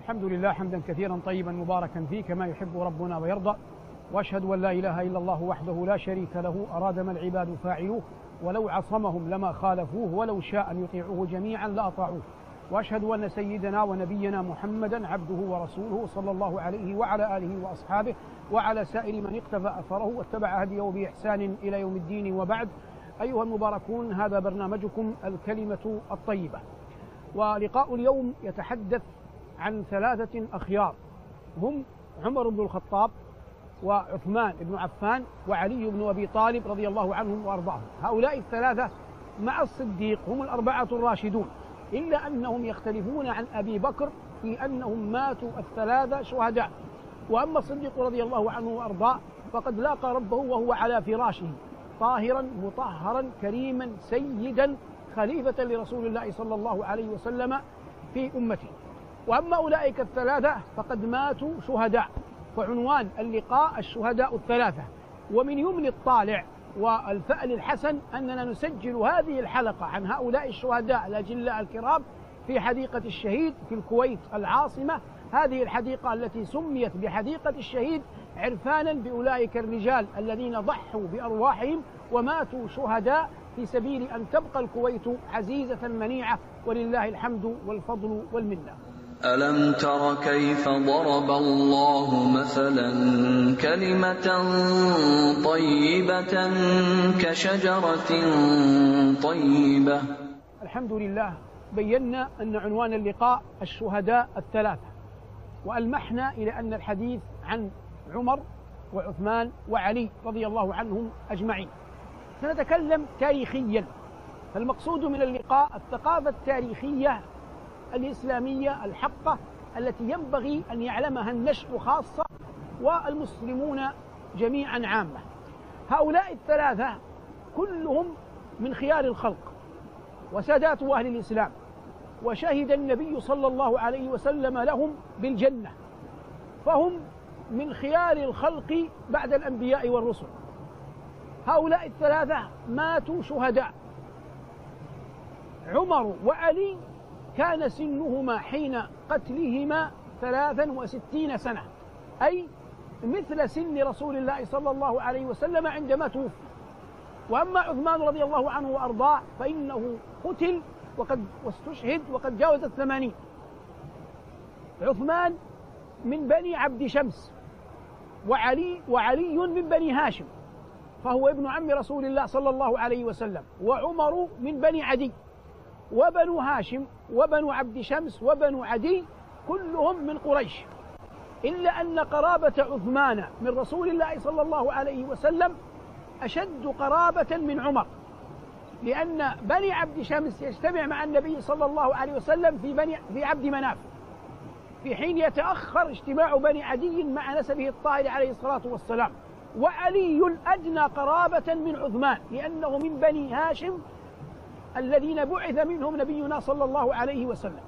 الحمد لله حمدا كثيرا طيبا مباركا فيه كما يحب ربنا ويرضى، واشهد ان لا اله الا الله وحده لا شريك له اراد ما العباد فاعلوه، ولو عصمهم لما خالفوه، ولو شاء ان يطيعوه جميعا لاطاعوه. واشهد ان سيدنا ونبينا محمدا عبده ورسوله صلى الله عليه وعلى اله واصحابه وعلى سائر من اقتفى اثره واتبع هديه باحسان الى يوم الدين، وبعد. ايها المباركون، هذا برنامجكم الكلمه الطيبه، ولقاء اليوم يتحدث عن ثلاثة أخيار هم عمر بن الخطاب وعثمان بن عفان وعلي بن أبي طالب رضي الله عنهم وأرضاهم. هؤلاء الثلاثة مع الصديق هم الأربعة الراشدون، إلا أنهم يختلفون عن أبي بكر في أنهم ماتوا الثلاثة شهداء. وأما الصديق رضي الله عنه وأرضاه فقد لاقى ربه وهو على فراشه طاهرا مطهرا كريما سيدا خليفة لرسول الله صلى الله عليه وسلم في أمته. وأما أولئك الثلاثة فقد ماتوا شهداء، فعنوان اللقاء الشهداء الثلاثة. ومن يمن الطالع والفأل الحسن أننا نسجل هذه الحلقة عن هؤلاء الشهداء الأجلاء الكرام في حديقة الشهيد في الكويت العاصمة، هذه الحديقة التي سميت بحديقة الشهيد عرفانا بأولئك الرجال الذين ضحوا بأرواحهم وماتوا شهداء في سبيل أن تبقى الكويت عزيزة منيعة، ولله الحمد والفضل والمنة. ألم تر كيف ضرب الله مثلا كلمة طيبة كشجرة طيبة. الحمد لله، بينا أن عنوان اللقاء الشهداء الثلاثة، وألمحنا إلى أن الحديث عن عمر وعثمان وعلي رضي الله عنهم أجمعين. سنتكلم تاريخيا، فالمقصود من اللقاء الثقافة التاريخية الإسلامية الحقة التي ينبغي أن يعلمها النشء خاصة والمسلمون جميعا عامة. هؤلاء الثلاثة كلهم من خيار الخلق وسادات أهل الإسلام، وشهد النبي صلى الله عليه وسلم لهم بالجنة، فهم من خيار الخلق بعد الأنبياء والرسل. هؤلاء الثلاثة ماتوا شهداء. عمر وعلي كان سنهما حين قتلهما 63 سنة، أي مثل سن رسول الله صلى الله عليه وسلم عندما توفي. وأما عثمان رضي الله عنه وأرضاه فإنه قتل واستشهد وقد جاوز 80. عثمان من بني عبد شمس، وعلي من بني هاشم، فهو ابن عم رسول الله صلى الله عليه وسلم. وعمر من بني عدي، وبنو هاشم وبنو عبد شمس وبنو عدي كلهم من قريش، إلا أن قرابة عثمان من رسول الله صلى الله عليه وسلم أشد قرابة من عمر، لأن بني عبد شمس يجتمع مع النبي صلى الله عليه وسلم في عبد مناف، في حين يتأخر اجتماع بني عدي مع نسبه الطاهر عليه الصلاة والسلام. وعلي أدنى قرابة من عثمان لأنه من بني هاشم الذين بعث منهم نبينا صلى الله عليه وسلم.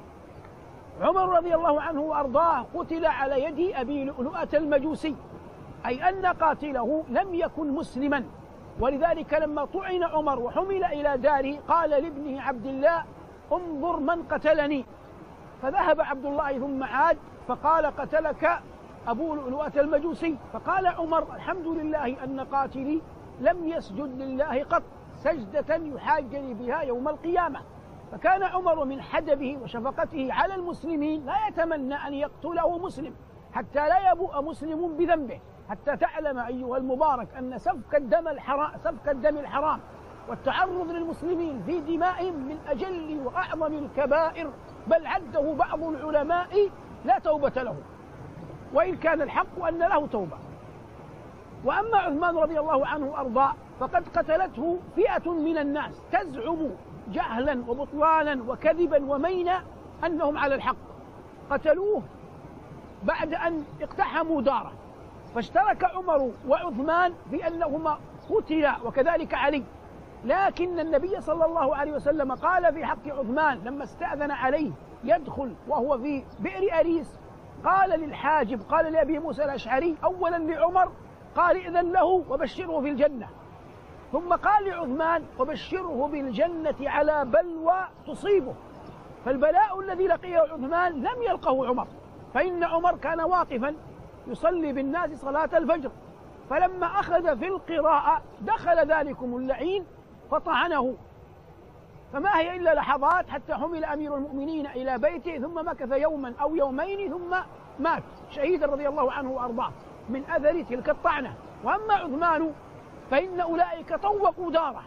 عمر رضي الله عنه وأرضاه قتل على يد أبي لؤلؤة المجوسي، أي أن قاتله لم يكن مسلما، ولذلك لما طعن عمر وحمل إلى داره قال لابنه عبد الله: انظر من قتلني. فذهب عبد الله ثم عاد فقال: قتلك أبو لؤلؤة المجوسي. فقال عمر: الحمد لله أن قاتلي لم يسجد لله قط سجدة يحاجني بها يوم القيامة. فكان عمر من حدبه وشفقته على المسلمين لا يتمنى أن يقتله مسلم حتى لا يبوء مسلم بذنبه، حتى تعلم أيها المبارك أن سفك الدم الحرام والتعرض للمسلمين في دمائهم من أجل وأعظم الكبائر، بل عده بعض العلماء لا توبة له، وإن كان الحق أن له توبة. وأما عثمان رضي الله عنه وأرضاه فقد قتلته فئة من الناس تزعم جهلا وبطلانا وكذبا ومينا أنهم على الحق. قتلوه بعد أن اقتحموا داره، فاشترك عمر وعثمان في أنهما قتلا وكذلك علي. لكن النبي صلى الله عليه وسلم قال في حق عثمان لما استأذن عليه يدخل وهو في بئر أريس، قال للحاجب، قال لأبي موسى الأشعري أولا لعمر، قال إذن له وبشره في الجنة، ثم قال لعثمان وبشره بالجنة على بلوى تصيبه. فالبلاء الذي لقيه عثمان لم يلقه عمر، فإن عمر كان واقفا يصلي بالناس صلاة الفجر، فلما أخذ في القراءة دخل ذلكم اللعين فطعنه، فما هي إلا لحظات حتى حمل أمير المؤمنين إلى بيته، ثم مكث يوما أو يومين ثم مات شهيدا رضي الله عنه وأرضاه من أثر تلك الطعنة. وأما عثمان فإن أولئك طوقوا داره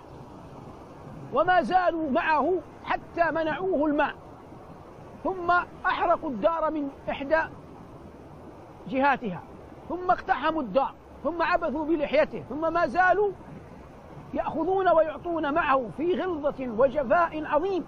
وما زالوا معه حتى منعوه الماء، ثم أحرقوا الدار من إحدى جهاتها، ثم اقتحموا الدار، ثم عبثوا بلحيته، ثم ما زالوا يأخذون ويعطون معه في غلظة وجفاء عظيم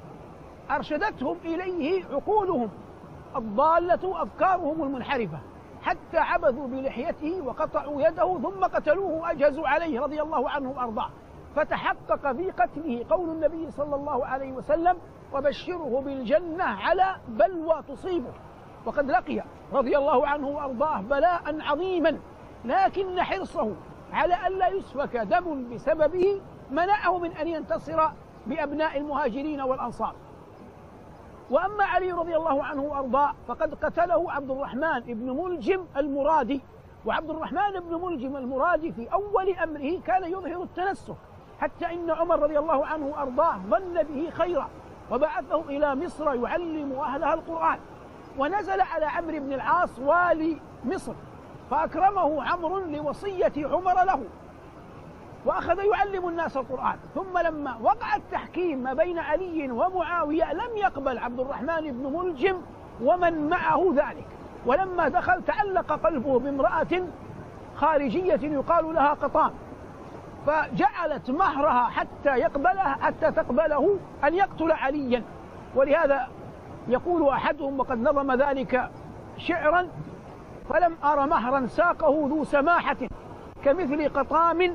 أرشدتهم إليه عقولهم الضالة أفكارهم المنحرفة، حتى عبثوا بلحيته وقطعوا يده ثم قتلوه وأجهزوا عليه رضي الله عنه وأرضاه. فتحقق في قتله قول النبي صلى الله عليه وسلم: وبشره بالجنة على بلوى تصيبه. وقد لقي رضي الله عنه وأرضاه بلاء عظيما، لكن حرصه على ألا يسفك دم بسببه منعه من أن ينتصر بأبناء المهاجرين والأنصار. وأما علي رضي الله عنه وأرضاه فقد قتله عبد الرحمن بن ملجم المرادي، وعبد الرحمن بن ملجم المرادي في أول أمره كان يظهر التنسك، حتى إن عمر رضي الله عنه وأرضاه ظن به خيرا وبعثه إلى مصر يعلم أهلها القرآن، ونزل على عمرو بن العاص والي مصر فأكرمه عمرو لوصية عمر له، وأخذ يعلم الناس القرآن. ثم لما وقع التحكيم ما بين علي ومعاوية لم يقبل عبد الرحمن بن ملجم ومن معه ذلك، ولما دخل تعلق قلبه بامرأة خارجية يقال لها قطام، فجعلت مهرها حتى تقبله أن يقتل عليا. ولهذا يقول أحدهم وقد نظم ذلك شعرا: فلم أر مهرا ساقه ذو سماحة كمثل قطام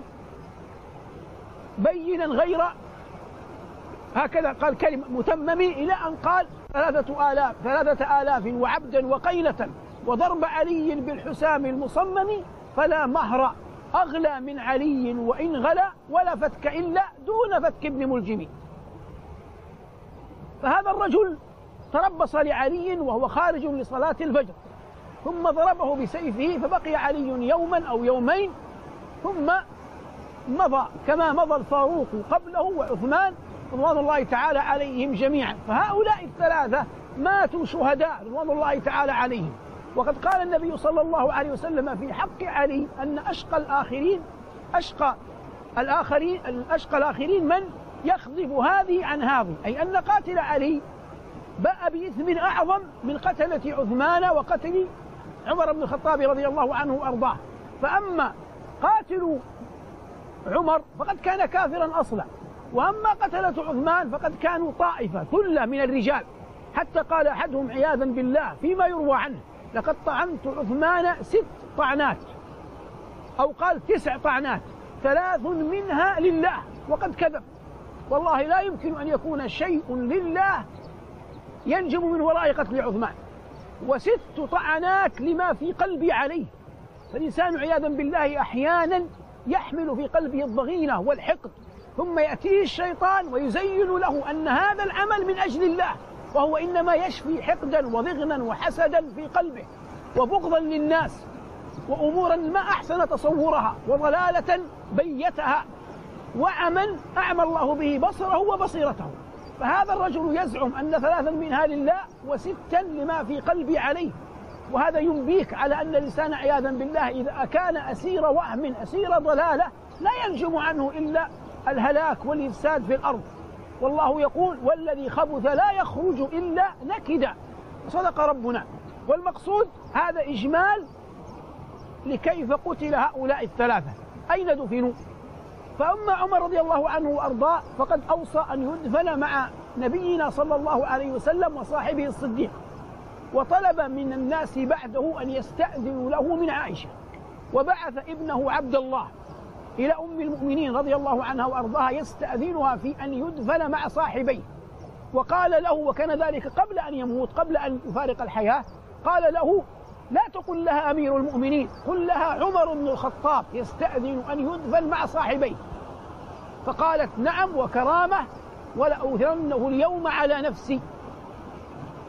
بينا غير، هكذا قال كلمة متممي، إلى أن قال 3000 وعبدا وقيلة وضرب علي بالحسام المصمم، فلا مهر أغلى من علي وإن غلا ولا فتك إلا دون فتك ابن ملجم. فهذا الرجل تربص لعلي وهو خارج لصلاة الفجر، ثم ضربه بسيفه فبقي علي يوما أو يومين، ثم مضى كما مضى الفاروق قبله وعثمان رضوان الله تعالى عليهم جميعا. فهؤلاء الثلاثة ماتوا شهداء رضوان الله تعالى عليهم. وقد قال النبي صلى الله عليه وسلم في حق علي أن أشقى الآخرين من يخذف هذه عن هذه، أي أن قاتل علي باء بإثم أعظم من قتلة عثمان وقتل عمر بن الخطاب رضي الله عنه وأرضاه. فأما قاتل عمر فقد كان كافرا أصلا، وأما قتلة عثمان فقد كانوا طائفة ثلة من الرجال، حتى قال أحدهم عياذا بالله فيما يروى عنه: لقد طعنت عثمان 6 طعنات، أو قال 9 طعنات 3 منها لله، وقد كذب. والله لا يمكن أن يكون شيء لله ينجم من وراء قتل عثمان، و6 طعنات لما في قلبي عليه. فالإنسان عياذا بالله أحيانا يحمل في قلبه الضغينة والحقد، ثم يأتيه الشيطان ويزين له أن هذا العمل من أجل الله، وهو إنما يشفي حقدا وضغنا وحسدا في قلبه وبغضا للناس وأمورا ما أحسن تصورها وضلالة بيتها وعمل أعمى الله به بصره وبصيرته. فهذا الرجل يزعم أن 3 منها لله و6 لما في قلبي عليه، وهذا ينبيك على أن الإنسان عياذا بالله إذا كان أسير وهم أسير ضلالة لا ينجم عنه إلا الهلاك والإفساد في الأرض. والله يقول: والذي خبث لا يخرج إلا نكدا. صدق ربنا. والمقصود هذا إجمال لكيف قتل هؤلاء الثلاثة، أين دفنوا. فأما عمر رضي الله عنه وأرضاه فقد أوصى أن يدفن مع نبينا صلى الله عليه وسلم وصاحبه الصديق، وطلب من الناس بعده أن يستأذنوا له من عائشة، وبعث ابنه عبد الله إلى أم المؤمنين رضي الله عنها وأرضاها يستأذنها في أن يدفن مع صاحبيه، وقال له، وكان ذلك قبل أن يموت قبل أن يفارق الحياة، قال له: لا تقل لها أمير المؤمنين، قل لها عمر بن الخطاب يستأذن أن يدفن مع صاحبيه. فقالت: نعم وكرامة، ولأوثرنه اليوم على نفسي.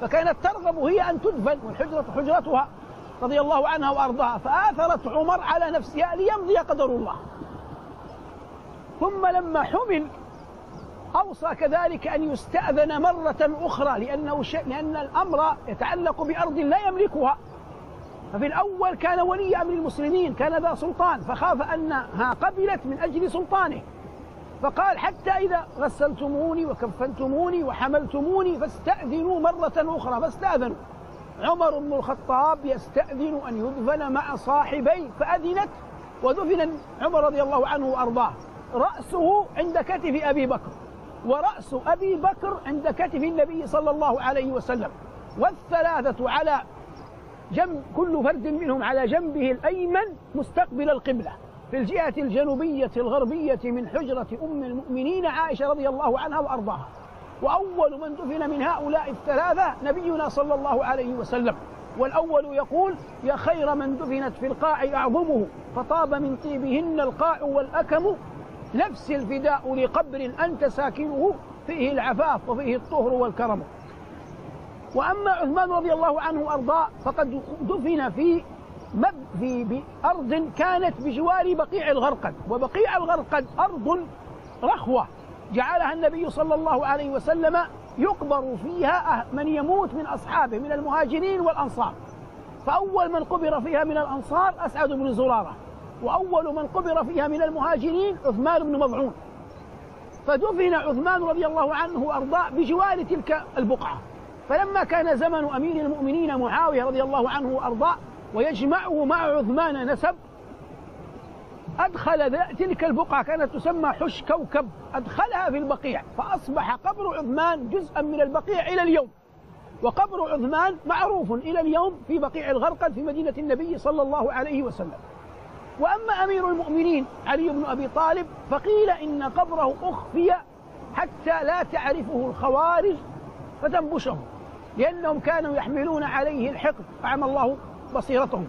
فكانت ترغب هي أن تدفن والحجرة حجرتها رضي الله عنها وأرضاها، فآثرت عمر على نفسها ليمضي قدر الله. ثم لما حمل أوصى كذلك أن يستأذن مرة أخرى لأن الأمر يتعلق بأرض لا يملكها. ففي الأول كان ولي أمر المسلمين، كان ذا سلطان، فخاف أنها قبلت من أجل سلطانه، فقال حتى إذا غسلتموني وكفنتموني وحملتموني فاستأذنوا مرة أخرى. فاستأذنوا. عمر بن الخطاب يستأذن أن يدفن مع صاحبيه، فأذنت ودفن عمر رضي الله عنه وأرضاه، رأسه عند كتف أبي بكر، ورأس أبي بكر عند كتف النبي صلى الله عليه وسلم، والثلاثة على جنب، كل فرد منهم على جنبه الأيمن مستقبل القبلة في الجهة الجنوبية الغربية من حجرة أم المؤمنين عائشة رضي الله عنها وأرضاها. وأول من دفن من هؤلاء الثلاثة نبينا صلى الله عليه وسلم. والأول يقول: يا خير من دفنت في القاع أعظمه، فطاب من طيبهن القاع والأكم، نفس الفداء لقبر أنت ساكنه، فيه العفاف وفيه الطهر والكرم. وأما عثمان رضي الله عنه وأرضاه فقد دفن في أرض كانت بجوار بقيع الغرقد، وبقيع الغرقد أرض رخوة جعلها النبي صلى الله عليه وسلم يقبر فيها من يموت من أصحابه من المهاجرين والأنصار. فأول من قبر فيها من الأنصار أسعد بن زرارة، وأول من قبر فيها من المهاجرين عثمان بن مظعون. فدفن عثمان رضي الله عنه وأرضاه بجوار تلك البقعة. فلما كان زمن أمير المؤمنين معاوية رضي الله عنه وأرضاه ويجمعه مع عثمان نسب، أدخل تلك البقعة كانت تسمى حش كوكب، أدخلها في البقيع، فأصبح قبر عثمان جزءا من البقيع إلى اليوم. وقبر عثمان معروف إلى اليوم في بقيع الغرقد في مدينة النبي صلى الله عليه وسلم. وأما أمير المؤمنين علي بن أبي طالب فقيل إن قبره أخفي حتى لا تعرفه الخوارج فتنبشه، لأنهم كانوا يحملون عليه الحقد فعمى الله بصيرتهم.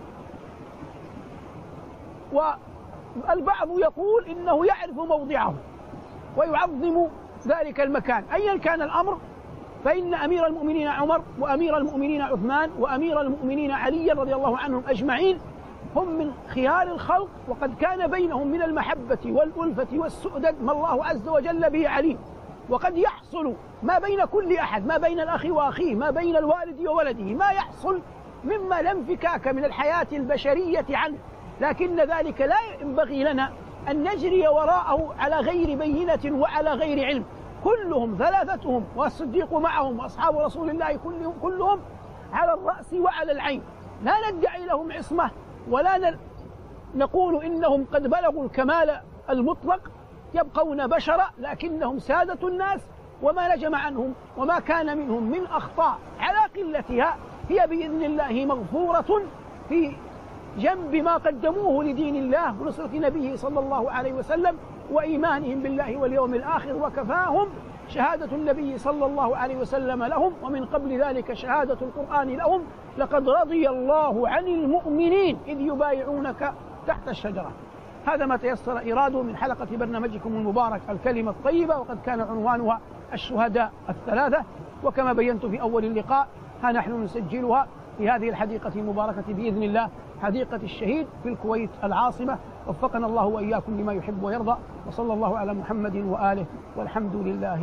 والبعض يقول إنه يعرف موضعه ويعظم ذلك المكان. أيا كان الأمر فإن أمير المؤمنين عمر وأمير المؤمنين عثمان وأمير المؤمنين علي رضي الله عنهم أجمعين هم من خيار الخلق، وقد كان بينهم من المحبة والألفة والسؤدد ما الله عز وجل به عليم. وقد يحصل ما بين كل أحد، ما بين الأخ وأخيه، ما بين الوالد وولده، ما يحصل مما لا انفكاك من الحياة البشرية عنه، لكن ذلك لا ينبغي لنا أن نجري وراءه على غير بينة وعلى غير علم. كلهم ثلاثتهم والصديق معهم وأصحاب رسول الله كلهم على الرأس وعلى العين، لا ندعي لهم عصمة ولا نقول إنهم قد بلغوا الكمال المطلق، يبقون بشرا لكنهم سادة الناس، وما نجم عنهم وما كان منهم من أخطاء على قلتها هي بإذن الله مغفورة في جنب ما قدموه لدين الله ونصرة نبيه صلى الله عليه وسلم وإيمانهم بالله واليوم الآخر. وكفاهم شهادة النبي صلى الله عليه وسلم لهم، ومن قبل ذلك شهادة القرآن لهم: لقد رضي الله عن المؤمنين إذ يبايعونك تحت الشجرة. هذا ما تيسر إراده من حلقة برنامجكم المبارك الكلمة الطيبة، وقد كان عنوانها الشهداء الثلاثة. وكما بينت في أول اللقاء ها نحن نسجلها في هذه الحديقة المباركة بإذن الله، حديقة الشهيد في الكويت العاصمة. وفقنا الله وإياكم لما يحب ويرضى، وصلى الله على محمد وآله، والحمد لله.